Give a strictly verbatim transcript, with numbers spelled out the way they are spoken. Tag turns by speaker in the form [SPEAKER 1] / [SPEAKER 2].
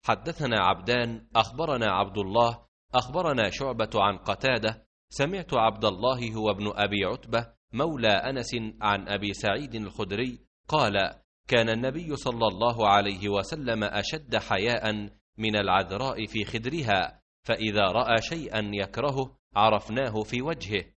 [SPEAKER 1] حدثنا عبدان أخبرنا عبد الله أخبرنا شعبة عن قتادة سمعت عبد الله هو ابن أبي عتبة مولى أنس عن أبي سعيد الخدري قال: كان النبي صلى الله عليه وسلم أشد حياء من العذراء في خدرها، فإذا رأى شيئا يكرهه عرفناه في وجهه،